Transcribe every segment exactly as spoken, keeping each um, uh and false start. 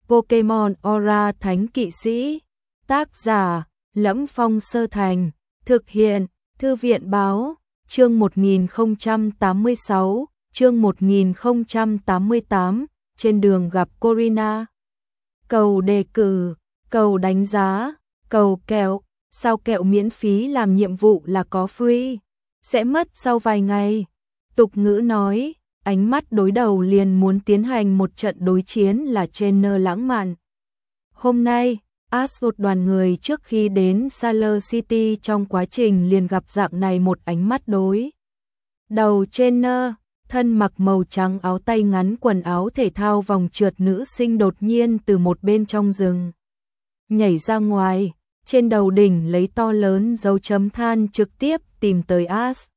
Pokemon Aura Thánh Kỵ Sĩ. Tác giả: Lẫm Phong Sơ Thành. Thực hiện: Thư viện báo. Chương một nghìn không trăm tám mươi sáu, chương một nghìn không trăm tám mươi tám, trên đường gặp Corina. Cầu đề cử, cầu đánh giá, cầu kẹo, sao kẹo miễn phí làm nhiệm vụ là có free, sẽ mất sau vài ngày. Tục ngữ nói, ánh mắt đối đầu liền muốn tiến hành một trận đối chiến là trainer lãng mạn. Hôm nay, Ash một đoàn người trước khi đến Sailor City trong quá trình liền gặp dạng này một ánh mắt đối đầu trainer, thân mặc màu trắng áo tay ngắn quần áo thể thao vòng trượt nữ sinh đột nhiên từ một bên trong rừng nhảy ra ngoài, trên đầu đỉnh lấy to lớn dấu chấm than trực tiếp tìm tới Ash.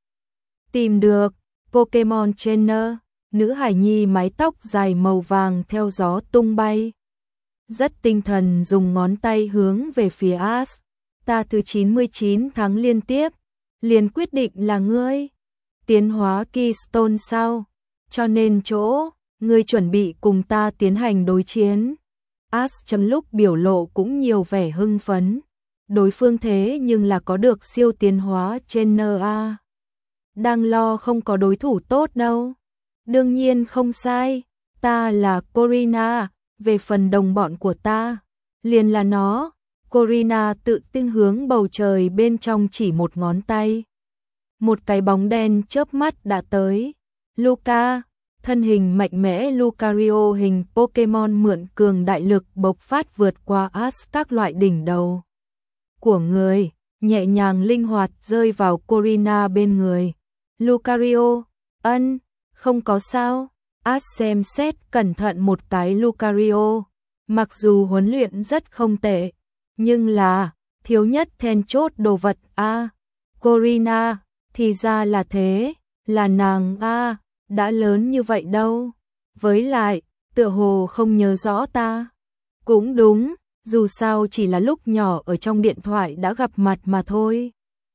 Tìm được, Pokemon trainer, nữ hài nhi mái tóc dài màu vàng theo gió tung bay. Rất tinh thần dùng ngón tay hướng về phía Ash. Ta thứ chín mươi chín tháng liên tiếp, liền quyết định là ngươi. Tiến hóa Keystone sao? Cho nên chỗ, ngươi chuẩn bị cùng ta tiến hành đối chiến. Ash trong lúc biểu lộ cũng nhiều vẻ hưng phấn. Đối phương thế nhưng là có được siêu tiến hóa trên en a. Đang lo không có đối thủ tốt đâu. Đương nhiên không sai, ta là Corina, về phần đồng bọn của ta, liền là nó. Corina tự tin hướng bầu trời bên trong chỉ một ngón tay. Một cái bóng đen chớp mắt đã tới. Luca, thân hình mạnh mẽ Lucario hình Pokemon mượn cường đại lực bộc phát vượt qua Ash các loại đỉnh đầu của người, nhẹ nhàng linh hoạt rơi vào Corina bên người. Lucario, ân, không có sao. Ash xem xét cẩn thận một cái Lucario, mặc dù huấn luyện rất không tệ, nhưng là thiếu nhất then chốt đồ vật a. À, Corina, thì ra là thế, là nàng a, à, đã lớn như vậy đâu. Với lại, tựa hồ không nhớ rõ ta. Cũng đúng, dù sao chỉ là lúc nhỏ ở trong điện thoại đã gặp mặt mà thôi.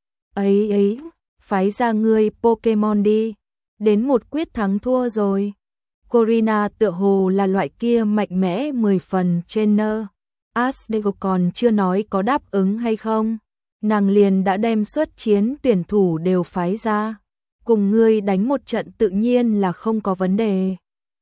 Ấy ấy, phái ra ngươi Pokemon đi, đến một quyết thắng thua rồi. Corina tựa hồ là loại kia mạnh mẽ mười phần trainer. Ash còn chưa nói có đáp ứng hay không, nàng liền đã đem xuất chiến tuyển thủ đều phái ra. Cùng ngươi đánh một trận tự nhiên là không có vấn đề.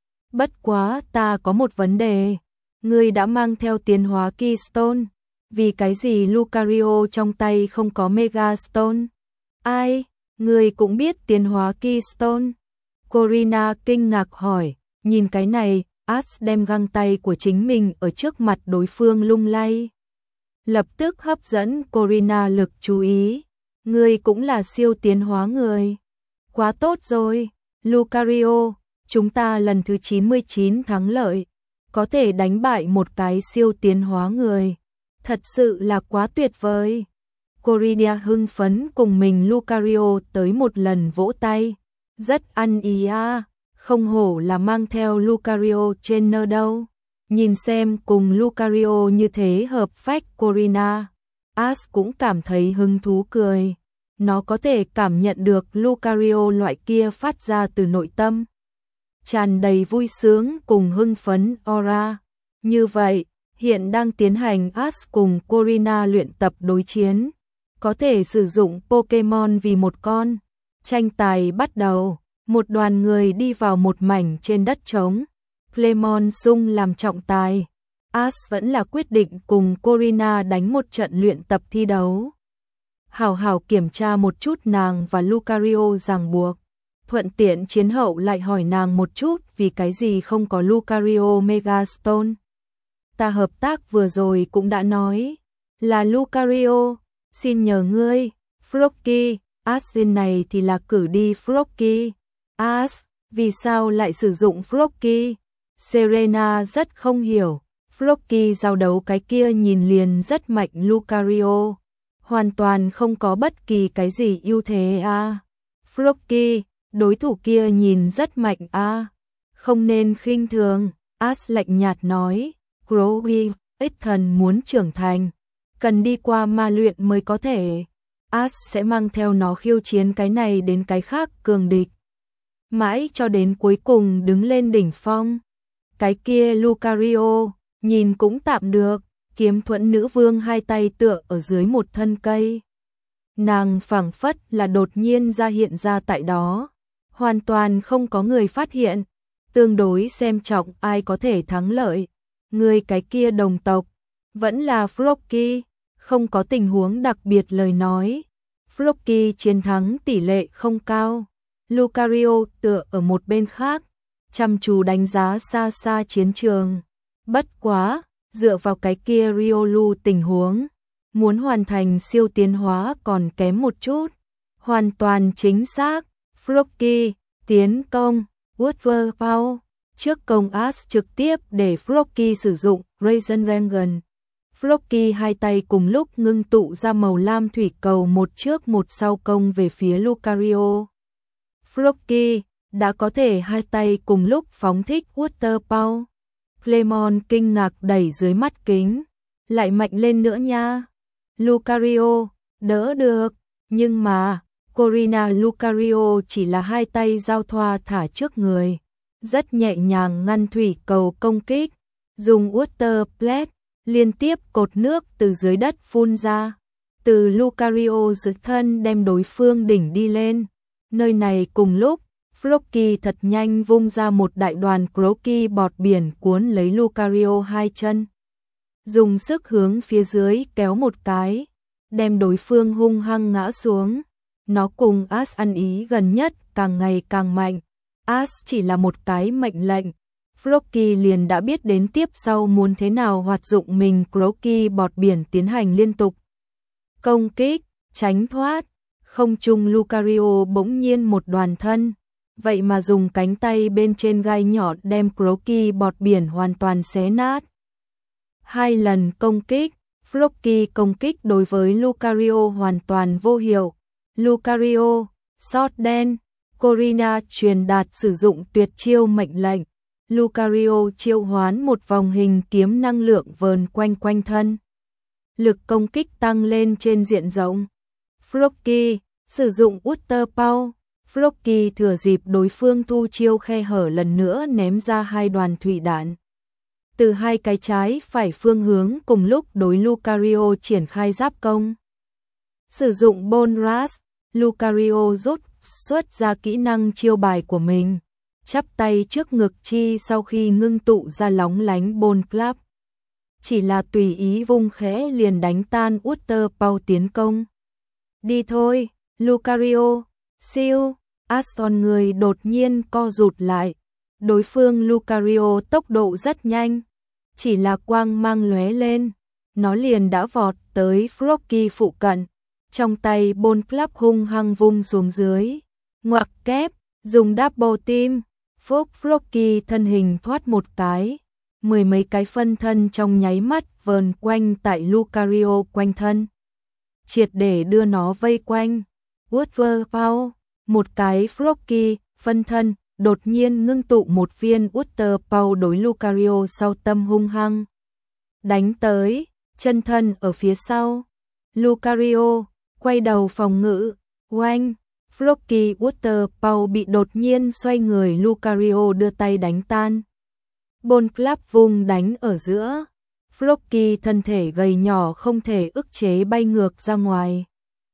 Bất quá ta có một vấn đề. Ngươi đã mang theo tiến hóa Keystone, vì cái gì Lucario trong tay không có Megastone? Ai, ngươi cũng biết tiến hóa Keystone? Corina kinh ngạc hỏi, nhìn cái này, Ash đem găng tay của chính mình ở trước mặt đối phương lung lay. Lập tức hấp dẫn Corina lực chú ý. Ngươi cũng là siêu tiến hóa người. Quá tốt rồi, Lucario, chúng ta lần thứ chín mươi chín thắng lợi, có thể đánh bại một cái siêu tiến hóa người. Thật sự là quá tuyệt vời. Corina hưng phấn cùng mình Lucario tới một lần vỗ tay. Rất ăn ý à, không hổ là mang theo Lucario trainer đâu. Nhìn xem cùng Lucario như thế hợp phách Corina. Ash cũng cảm thấy hứng thú cười. Nó có thể cảm nhận được Lucario loại kia phát ra từ nội tâm, tràn đầy vui sướng cùng hưng phấn aura. Như vậy, hiện đang tiến hành Ash cùng Corina luyện tập đối chiến. Có thể sử dụng Pokemon vì một con. Tranh tài bắt đầu, một đoàn người đi vào một mảnh trên đất trống. Clemon Sung làm trọng tài. Ash vẫn là quyết định cùng Corina đánh một trận luyện tập thi đấu. Hảo hảo kiểm tra một chút nàng và Lucario ràng buộc. Thuận tiện chiến hậu lại hỏi nàng một chút vì cái gì không có Lucario Megastone. Ta hợp tác vừa rồi cũng đã nói. Là Lucario, xin nhờ ngươi, Froakie. Ash này thì là cử đi Froakie. Ash, vì sao lại sử dụng Froakie? Serena rất không hiểu. Froakie giao đấu cái kia nhìn liền rất mạnh Lucario. Hoàn toàn không có bất kỳ cái gì ưu thế a. À. Froakie, đối thủ kia nhìn rất mạnh a. À. Không nên khinh thường. Ash lạnh nhạt nói. Crowley, ích thần muốn trưởng thành, cần đi qua ma luyện mới có thể. Ash sẽ mang theo nó khiêu chiến cái này đến cái khác cường địch. Mãi cho đến cuối cùng đứng lên đỉnh phong. Cái kia Lucario, nhìn cũng tạm được, kiếm thuẫn nữ vương hai tay tựa ở dưới một thân cây. Nàng phảng phất là đột nhiên ra hiện ra tại đó, hoàn toàn không có người phát hiện, tương đối xem trọng ai có thể thắng lợi. Người cái kia đồng tộc, vẫn là Frocky, không có tình huống đặc biệt lời nói. Frocky chiến thắng tỷ lệ không cao. Lucario tựa ở một bên khác, chăm chú đánh giá xa xa chiến trường. Bất quá, dựa vào cái kia Riolu tình huống, muốn hoàn thành siêu tiến hóa còn kém một chút. Hoàn toàn chính xác, Frocky, tiến công, Woodward Power. Trước công Ash trực tiếp để Frocky sử dụng Raisin Rangan. Frocky hai tay cùng lúc ngưng tụ ra màu lam thủy cầu một trước một sau công về phía Lucario. Frocky đã có thể hai tay cùng lúc phóng thích Water Power. Clemon kinh ngạc đẩy dưới mắt kính. Lại mạnh lên nữa nha. Lucario, đỡ được. Nhưng mà, Corina Lucario chỉ là hai tay giao thoa thả trước người. Rất nhẹ nhàng ngăn thủy cầu công kích. Dùng Water Plate, liên tiếp cột nước từ dưới đất phun ra. Từ Lucario giữ thân đem đối phương đỉnh đi lên. Nơi này cùng lúc, Frocky thật nhanh vung ra một đại đoàn croaky bọt biển cuốn lấy Lucario hai chân. Dùng sức hướng phía dưới kéo một cái, đem đối phương hung hăng ngã xuống. Nó cùng Ash ăn ý gần nhất càng ngày càng mạnh. Ash chỉ là một cái mệnh lệnh. Frocky liền đã biết đến tiếp sau muốn thế nào hoạt dụng mình croaky bọt biển tiến hành liên tục. Công kích, tránh thoát, không trung Lucario bỗng nhiên một đoàn thân. Vậy mà dùng cánh tay bên trên gai nhọn đem croaky bọt biển hoàn toàn xé nát. Hai lần công kích, Frocky công kích đối với Lucario hoàn toàn vô hiệu. Lucario, sót đen, Corina truyền đạt sử dụng tuyệt chiêu mệnh lệnh. Lucario triệu hoán một vòng hình kiếm năng lượng vờn quanh quanh thân. Lực công kích tăng lên trên diện rộng. Frocky sử dụng Water Power. Frocky thừa dịp đối phương thu chiêu khe hở lần nữa ném ra hai đoàn thủy đạn. Từ hai cái trái phải phương hướng cùng lúc đối Lucario triển khai giáp công. Sử dụng Bone Rush, Lucario rút xuất ra kỹ năng chiêu bài của mình. Chắp tay trước ngực chi sau khi ngưng tụ ra lóng lánh Bone Club. Chỉ là tùy ý vung khẽ liền đánh tan Water Power tiến công. Đi thôi, Lucario, siêu, Aston người đột nhiên co rụt lại. Đối phương Lucario tốc độ rất nhanh. Chỉ là quang mang lóe lên, nó liền đã vọt tới Frocky phụ cận. Trong tay Bone Club hung hăng vung xuống dưới. Ngoặc kép, dùng double team. Phúc Frocky thân hình thoát một cái. Mười mấy cái phân thân trong nháy mắt vờn quanh tại Lucario quanh thân. Triệt để đưa nó vây quanh. Water Power, một cái Frocky, phân thân, đột nhiên ngưng tụ một viên Water Power đối Lucario sau tâm hung hăng. Đánh tới, chân thân ở phía sau. Lucario, quay đầu phòng ngự, oanh. Frocky Water Power bị đột nhiên xoay người Lucario đưa tay đánh tan. Bone Club vùng đánh ở giữa. Frocky thân thể gầy nhỏ không thể ức chế bay ngược ra ngoài.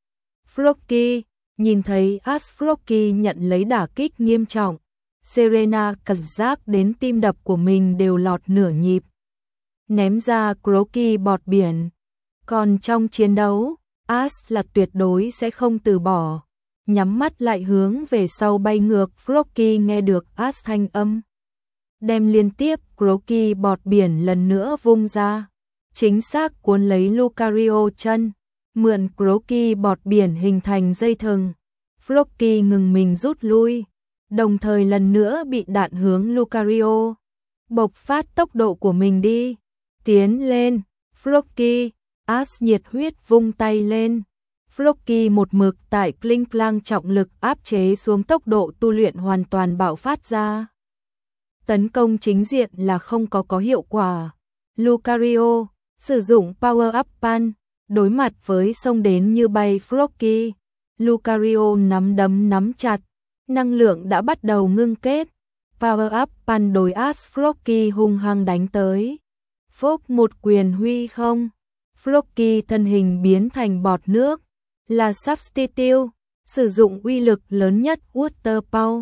Frocky, nhìn thấy Ash Frocky nhận lấy đả kích nghiêm trọng. Serena cảm giác đến tim đập của mình đều lọt nửa nhịp. Ném ra croaky bọt biển. Còn trong chiến đấu, Ash là tuyệt đối sẽ không từ bỏ. Nhắm mắt lại hướng về sau bay ngược. Frocky nghe được Ash thanh âm. Đem liên tiếp croaky bọt biển lần nữa vung ra. Chính xác cuốn lấy Lucario chân. Mượn croaky bọt biển hình thành dây thừng. Frocky ngừng mình rút lui. Đồng thời lần nữa bị đạn hướng Lucario. Bộc phát tốc độ của mình đi. Tiến lên. Frocky. Ash nhiệt huyết vung tay lên. Frocky một mực tại Kling Klang trọng lực áp chế xuống tốc độ tu luyện hoàn toàn bạo phát ra. Tấn công chính diện là không có có hiệu quả. Lucario sử dụng Power Up Pan. Đối mặt với xông đến như bay Frocky. Lucario nắm đấm nắm chặt. Năng lượng đã bắt đầu ngưng kết. Power Up Pan đối Ash Frocky hung hăng đánh tới. Phốc một quyền huy không. Floki thân hình biến thành bọt nước, là Substitute, sử dụng uy lực lớn nhất Water Power.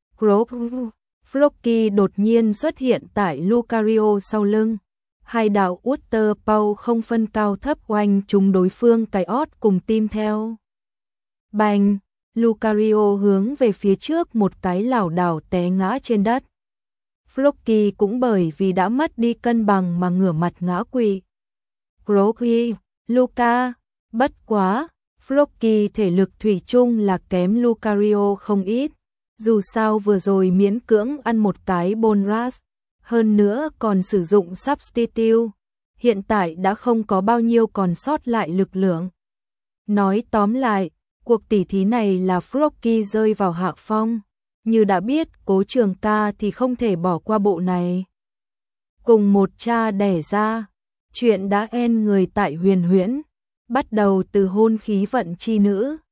Floki đột nhiên xuất hiện tại Lucario sau lưng. Hai đạo Water Power không phân cao thấp oanh trúng đối phương cái ót cùng tim theo. Bành, Lucario hướng về phía trước một cái lảo đảo té ngã trên đất. Floki cũng bởi vì đã mất đi cân bằng mà ngửa mặt ngã quỵ. Floki, Luca, bất quá, Floki thể lực thủy chung là kém Lucario không ít. Dù sao vừa rồi miễn cưỡng ăn một cái bonus, hơn nữa còn sử dụng Substitute, hiện tại đã không có bao nhiêu còn sót lại lực lượng. Nói tóm lại, cuộc tỉ thí này là Floki rơi vào hạ phong. Như đã biết Cố Trường Ca thì không thể bỏ qua bộ này. Cùng một cha đẻ ra, chuyện đã en người tại Huyền Huyễn, bắt đầu từ hôn khí vận chi nữ.